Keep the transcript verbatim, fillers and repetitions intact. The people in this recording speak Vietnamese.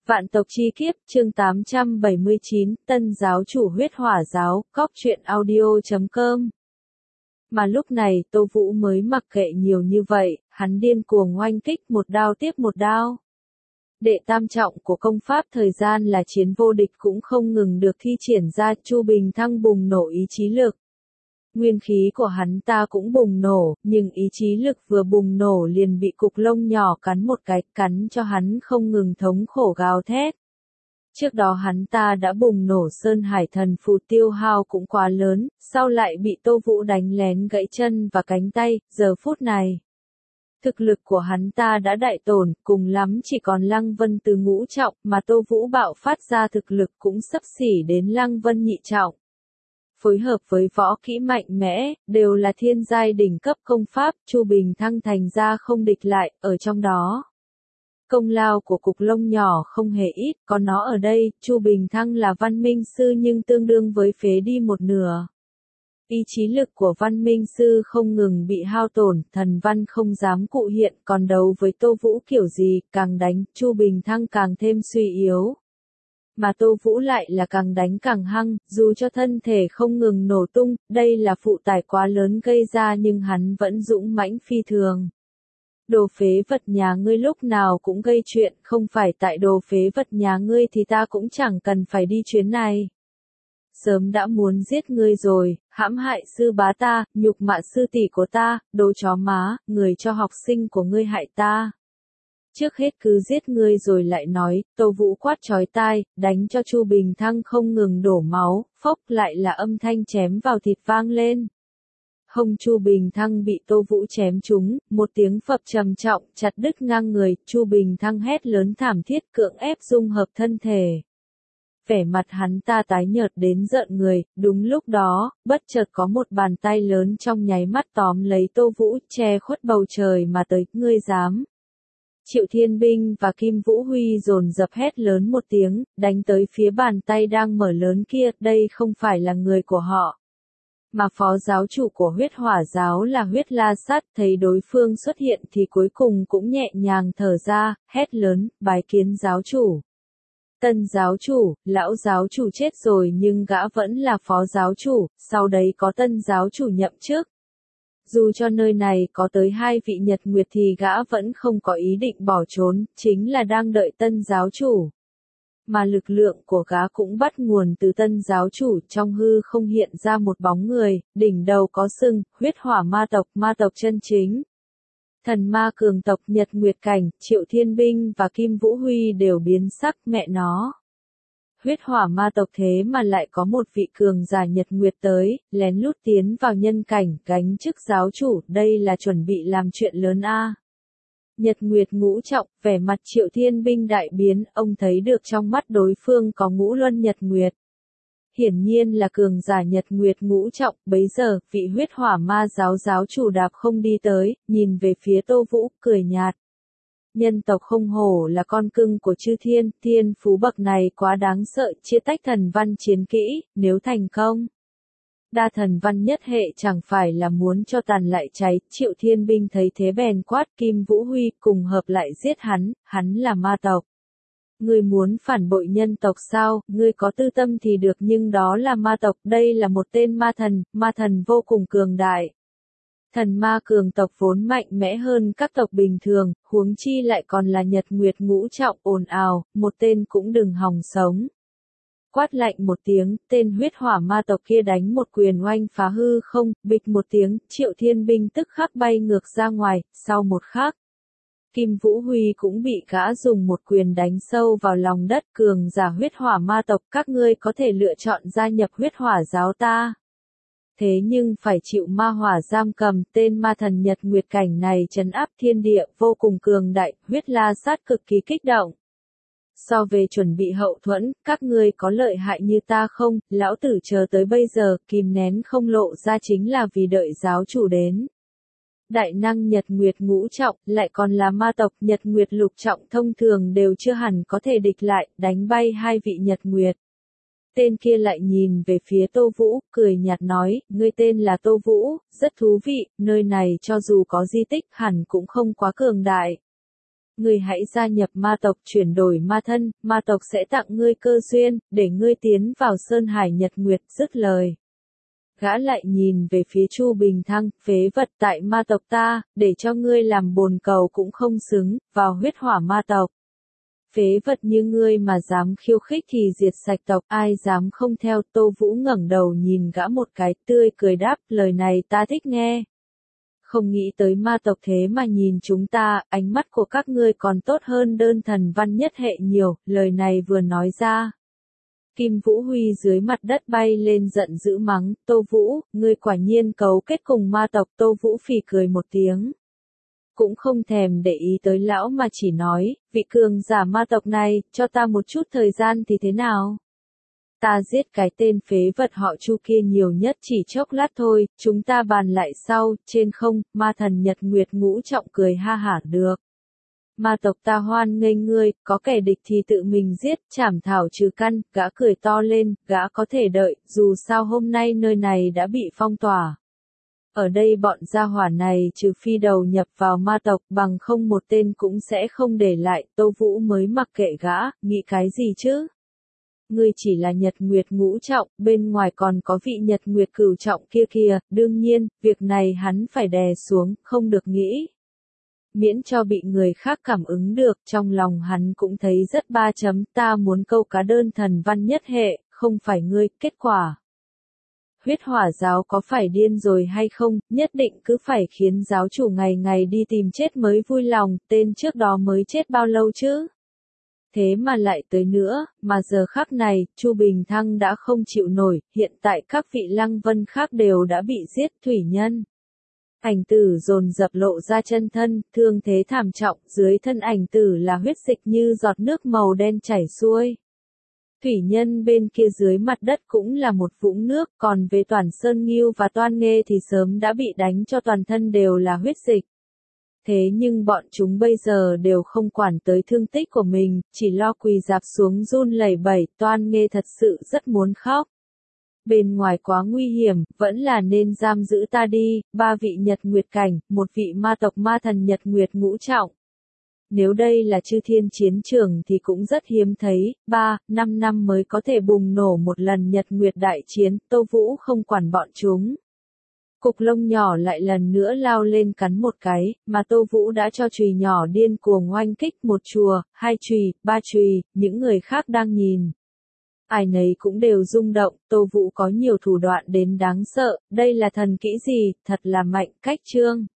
Vạn tộc chi kiếp, chương tám trăm bảy mươi chín, Tân giáo chủ huyết hỏa giáo, cóc truyện audio chấm com. Mà lúc này, Tô Vũ mới mặc kệ nhiều như vậy, hắn điên cuồng oanh kích một đao tiếp một đao. Đệ tam trọng của công pháp thời gian là chiến vô địch cũng không ngừng được thi triển ra, Chu Bình Thăng bùng nổ ý chí lực. Nguyên khí của hắn ta cũng bùng nổ, nhưng ý chí lực vừa bùng nổ liền bị cục lông nhỏ cắn một cái, cắn cho hắn không ngừng thống khổ gào thét. Trước đó hắn ta đã bùng nổ Sơn Hải Thần Phù tiêu hao cũng quá lớn, sau lại bị Tô Vũ đánh lén gãy chân và cánh tay, giờ phút này. Thực lực của hắn ta đã đại tổn, cùng lắm chỉ còn Lăng Vân từ ngũ trọng, mà Tô Vũ bạo phát ra thực lực cũng xấp xỉ đến Lăng Vân nhị trọng. Phối hợp với võ kỹ mạnh mẽ, đều là thiên giai đỉnh cấp công pháp, Chu Bình Thăng thành ra không địch lại, ở trong đó. Công lao của cục lông nhỏ không hề ít, có nó ở đây, Chu Bình Thăng là văn minh sư nhưng tương đương với phế đi một nửa. Ý chí lực của văn minh sư không ngừng bị hao tổn, thần văn không dám cụ hiện, còn đấu với Tô Vũ kiểu gì, càng đánh, Chu Bình Thăng càng thêm suy yếu. Mà Tô Vũ lại là càng đánh càng hăng, dù cho thân thể không ngừng nổ tung, đây là phụ tải quá lớn gây ra nhưng hắn vẫn dũng mãnh phi thường. Đồ phế vật nhà ngươi lúc nào cũng gây chuyện, không phải tại đồ phế vật nhà ngươi thì ta cũng chẳng cần phải đi chuyến này. Sớm đã muốn giết ngươi rồi, hãm hại sư bá ta, nhục mạ sư tỷ của ta, đồ chó má, người cho học sinh của ngươi hại ta. Trước hết cứ giết ngươi rồi lại nói, Tô Vũ quát chói tai, đánh cho Chu Bình Thăng không ngừng đổ máu, phốc lại là âm thanh chém vào thịt vang lên. Hông Chu Bình Thăng bị Tô Vũ chém trúng, một tiếng phập trầm trọng, chặt đứt ngang người, Chu Bình Thăng hét lớn thảm thiết cưỡng ép dung hợp thân thể. Vẻ mặt hắn ta tái nhợt đến rợn người, đúng lúc đó, bất chợt có một bàn tay lớn trong nháy mắt tóm lấy Tô Vũ, che khuất bầu trời mà tới, ngươi dám. Triệu Thiên Binh và Kim Vũ Huy dồn dập hét lớn một tiếng, đánh tới phía bàn tay đang mở lớn kia, đây không phải là người của họ. Mà phó giáo chủ của huyết hỏa giáo là huyết la sát, thấy đối phương xuất hiện thì cuối cùng cũng nhẹ nhàng thở ra, hét lớn, bái kiến giáo chủ. Tân giáo chủ, lão giáo chủ chết rồi nhưng gã vẫn là phó giáo chủ, sau đấy có tân giáo chủ nhậm chức. Dù cho nơi này có tới hai vị nhật nguyệt thì gã vẫn không có ý định bỏ trốn, chính là đang đợi tân giáo chủ. Mà lực lượng của gã cũng bắt nguồn từ tân giáo chủ, trong hư không hiện ra một bóng người, đỉnh đầu có sừng, huyết hỏa ma tộc, ma tộc chân chính. Thần ma cường tộc Nhật Nguyệt Cảnh, Triệu Thiên Binh và Kim Vũ Huy đều biến sắc, mẹ nó. Huyết hỏa ma tộc thế mà lại có một vị cường giả Nhật Nguyệt tới, lén lút tiến vào nhân cảnh, gánh chức giáo chủ, đây là chuẩn bị làm chuyện lớn a. Nhật Nguyệt ngũ trọng, vẻ mặt Triệu Thiên Binh đại biến, ông thấy được trong mắt đối phương có ngũ luân Nhật Nguyệt. Hiển nhiên là cường giả Nhật Nguyệt ngũ trọng, bấy giờ, vị huyết hỏa ma giáo giáo chủ đạp không đi tới, nhìn về phía Tô Vũ, cười nhạt. Nhân tộc không hổ là con cưng của chư thiên, thiên phú bậc này quá đáng sợ, chia tách thần văn chiến kỹ, nếu thành công. Đa thần văn nhất hệ chẳng phải là muốn cho tàn lại cháy, Triệu Thiên Binh thấy thế bèn quát Kim Vũ Huy cùng hợp lại giết hắn, hắn là ma tộc. Ngươi muốn phản bội nhân tộc sao, ngươi có tư tâm thì được nhưng đó là ma tộc, đây là một tên ma thần, ma thần vô cùng cường đại. Thần ma cường tộc vốn mạnh mẽ hơn các tộc bình thường, huống chi lại còn là Nhật Nguyệt ngũ trọng, ồn ào, một tên cũng đừng hòng sống. Quát lạnh một tiếng, tên huyết hỏa ma tộc kia đánh một quyền oanh phá hư không, bịch một tiếng, Triệu Thiên Binh tức khắc bay ngược ra ngoài, sau một khắc. Kim Vũ Huy cũng bị gã dùng một quyền đánh sâu vào lòng đất, cường giả huyết hỏa ma tộc, các ngươi có thể lựa chọn gia nhập huyết hỏa giáo ta. Thế nhưng phải chịu ma hỏa giam cầm, tên ma thần Nhật Nguyệt Cảnh này trấn áp thiên địa, vô cùng cường đại, huyết la sát cực kỳ kích động. So về chuẩn bị hậu thuẫn, các ngươi có lợi hại như ta không, lão tử chờ tới bây giờ, kìm nén không lộ ra chính là vì đợi giáo chủ đến. Đại năng Nhật Nguyệt ngũ trọng, lại còn là ma tộc Nhật Nguyệt lục trọng thông thường đều chưa hẳn có thể địch lại, đánh bay hai vị Nhật Nguyệt. Tên kia lại nhìn về phía Tô Vũ, cười nhạt nói, ngươi tên là Tô Vũ, rất thú vị, nơi này cho dù có di tích hẳn cũng không quá cường đại. Ngươi hãy gia nhập ma tộc chuyển đổi ma thân, ma tộc sẽ tặng ngươi cơ duyên, để ngươi tiến vào Sơn Hải Nhật Nguyệt. Dứt lời. Gã lại nhìn về phía Chu Bình Thăng, phế vật tại ma tộc ta, để cho ngươi làm bồn cầu cũng không xứng, vào huyết hỏa ma tộc. Phế vật như ngươi mà dám khiêu khích thì diệt sạch tộc, ai dám không theo. Tô Vũ ngẩng đầu nhìn gã một cái, tươi cười đáp, lời này ta thích nghe. Không nghĩ tới ma tộc thế mà nhìn chúng ta, ánh mắt của các ngươi còn tốt hơn đơn thần văn nhất hệ nhiều. Lời này vừa nói ra. Kim Vũ Huy dưới mặt đất bay lên giận dữ mắng, Tô Vũ, ngươi quả nhiên cấu kết cùng ma tộc. Tô Vũ phì cười một tiếng. Cũng không thèm để ý tới lão mà chỉ nói, vị cường giả ma tộc này, cho ta một chút thời gian thì thế nào? Ta giết cái tên phế vật họ Chu kia nhiều nhất chỉ chốc lát thôi, chúng ta bàn lại sau. Trên không, ma thần Nhật Nguyệt Ngũ Trọng cười ha hả, được. Ma tộc ta hoan nghênh ngươi, có kẻ địch thì tự mình giết, chảm thảo trừ căn. Gã cười to lên, gã có thể đợi, dù sao hôm nay nơi này đã bị phong tỏa. Ở đây bọn gia hỏa này trừ phi đầu nhập vào ma tộc, bằng không một tên cũng sẽ không để lại. Tô Vũ mới mặc kệ gã, nghĩ cái gì chứ? Ngươi chỉ là Nhật Nguyệt Ngũ Trọng, bên ngoài còn có vị Nhật Nguyệt Cửu Trọng kia kìa. Đương nhiên, việc này hắn phải đè xuống, không được nghĩ. Miễn cho bị người khác cảm ứng được, trong lòng hắn cũng thấy rất ba chấm. Ta muốn câu cá đơn thần văn nhất hệ, không phải ngươi. Kết quả. Huyết hỏa giáo có phải điên rồi hay không, nhất định cứ phải khiến giáo chủ ngày ngày đi tìm chết mới vui lòng. Tên trước đó mới chết bao lâu chứ? Thế mà lại tới nữa, mà giờ khắc này, Chu Bình Thăng đã không chịu nổi. Hiện tại các vị Lăng Vân khác đều đã bị giết. Thủy Nhân. Ảnh tử dồn dập lộ ra chân thân, thương thế thảm trọng, dưới thân ảnh tử là huyết dịch như giọt nước màu đen chảy xuôi. Thủy Nhân bên kia dưới mặt đất cũng là một vũng nước, còn về Toản Sơn Ngưu và Toan Nghê thì sớm đã bị đánh cho toàn thân đều là huyết dịch. Thế nhưng bọn chúng bây giờ đều không quản tới thương tích của mình, chỉ lo quỳ rạp xuống run lẩy bẩy. Toan Nghê thật sự rất muốn khóc. Bên ngoài quá nguy hiểm, vẫn là nên giam giữ ta đi. Ba vị Nhật Nguyệt Cảnh, một vị ma tộc ma thần Nhật Nguyệt Ngũ Trọng. Nếu đây là chư thiên chiến trường thì cũng rất hiếm thấy, ba, năm năm mới có thể bùng nổ một lần Nhật Nguyệt đại chiến. Tô Vũ không quản bọn chúng. Cục lông nhỏ lại lần nữa lao lên cắn một cái, mà Tô Vũ đã cho chùy nhỏ điên cuồng oanh kích. Một chùa, hai chùy, ba chùy, những người khác đang nhìn. Ai nấy cũng đều rung động. Tô Vũ có nhiều thủ đoạn đến đáng sợ, đây là thần kỹ gì, thật là mạnh. Cách chương